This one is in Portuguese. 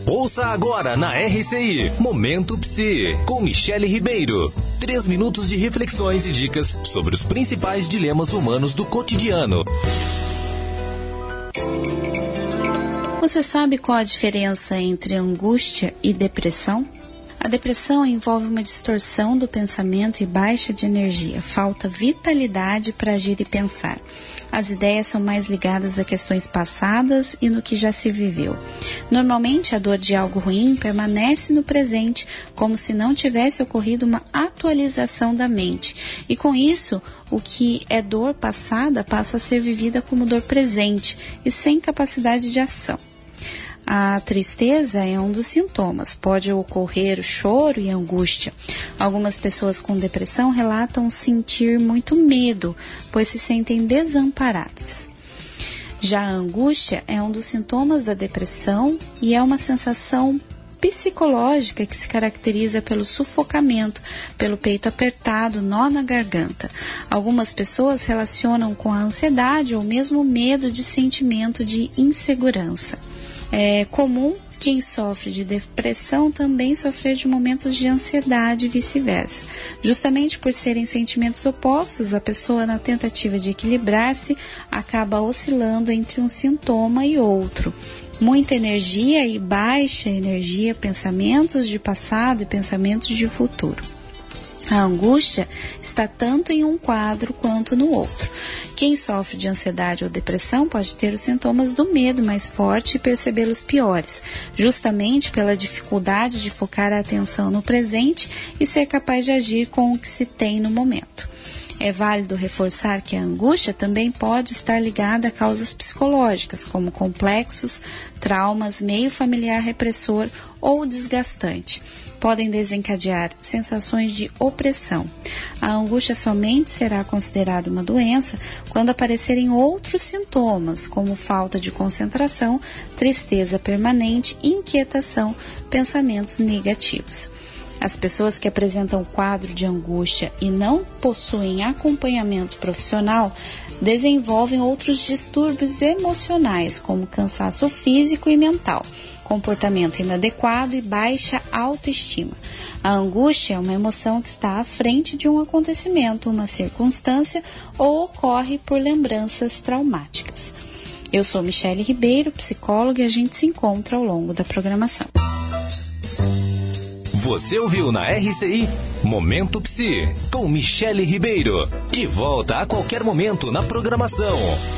Ouça agora na RCI, Momento Psi, com Michele Ribeiro. 3 minutos de reflexões e dicas sobre os principais dilemas humanos do cotidiano. Você sabe qual a diferença entre angústia e depressão? A depressão envolve uma distorção do pensamento e baixa de energia, falta vitalidade para agir e pensar. As ideias são mais ligadas a questões passadas e no que já se viveu. Normalmente, a dor de algo ruim permanece no presente, como se não tivesse ocorrido uma atualização da mente. E com isso, o que é dor passada passa a ser vivida como dor presente e sem capacidade de ação. A tristeza é um dos sintomas. Pode ocorrer o choro e a angústia. Algumas pessoas com depressão relatam sentir muito medo, pois se sentem desamparadas. Já a angústia é um dos sintomas da depressão e é uma sensação psicológica que se caracteriza pelo sufocamento, pelo peito apertado, nó na garganta. Algumas pessoas relacionam com a ansiedade ou mesmo medo de sentimento de insegurança. É comum quem sofre de depressão também sofrer de momentos de ansiedade e vice-versa. Justamente por serem sentimentos opostos, a pessoa, na tentativa de equilibrar-se, acaba oscilando entre um sintoma e outro. Muita energia e baixa energia, pensamentos de passado e pensamentos de futuro. A angústia está tanto em um quadro quanto no outro. Quem sofre de ansiedade ou depressão pode ter os sintomas do medo mais forte e percebê-los piores, justamente pela dificuldade de focar a atenção no presente e ser capaz de agir com o que se tem no momento. É válido reforçar que a angústia também pode estar ligada a causas psicológicas, como complexos, traumas, meio familiar repressor ou desgastante. Podem desencadear sensações de opressão. A angústia somente será considerada uma doença quando aparecerem outros sintomas, como falta de concentração, tristeza permanente, inquietação, pensamentos negativos. As pessoas que apresentam quadro de angústia e não possuem acompanhamento profissional desenvolvem outros distúrbios emocionais, como cansaço físico e mental, comportamento inadequado e baixa autoestima. A angústia é uma emoção que está à frente de um acontecimento, uma circunstância ou ocorre por lembranças traumáticas. Eu sou Michele Ribeiro, psicóloga, e a gente se encontra ao longo da programação. Você ouviu na RCI Momento Psi, com Michele Ribeiro. De volta a qualquer momento na programação.